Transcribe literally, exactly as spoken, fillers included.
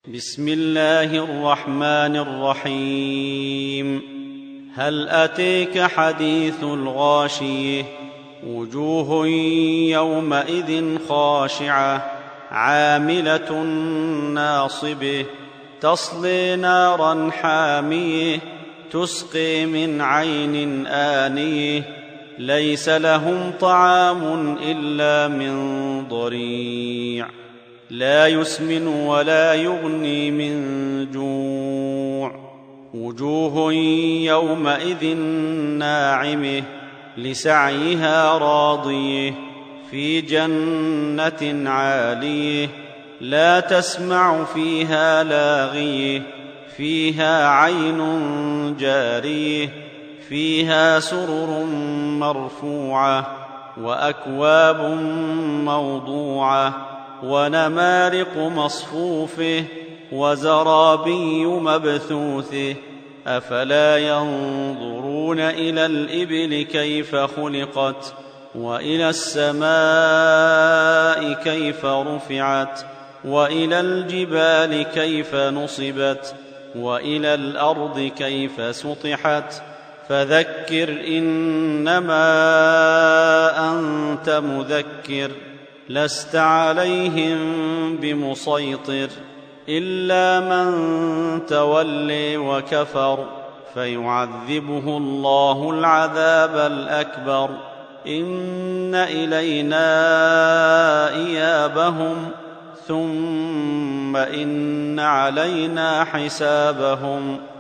بسم الله الرحمن الرحيم. هل أتيك حديث الغاشية؟ وجوه يومئذ خاشعة عاملة ناصبة تصلي نارا حامية تسقي من عين آنية ليس لهم طعام إلا من ضريع لا يسمن ولا يغني من جوع. وجوه يومئذ ناعمة لسعيها راضية في جنة عالية لا تسمع فيها لاغية فيها عين جارية فيها سرر مرفوعة وأكواب موضوعة ونمارق مصفوفة وزرابي مبثوثة أفلا ينظرون إلى الإبل كيف خلقت وإلى السماء كيف رفعت وإلى الجبال كيف نصبت وإلى الأرض كيف سطحت فذكر إنما أنت مذكر لست عليهم بمسيطر إلا من تولي وكفر فيعذبه الله العذاب الأكبر إن إلينا إيابهم ثم إن علينا حسابهم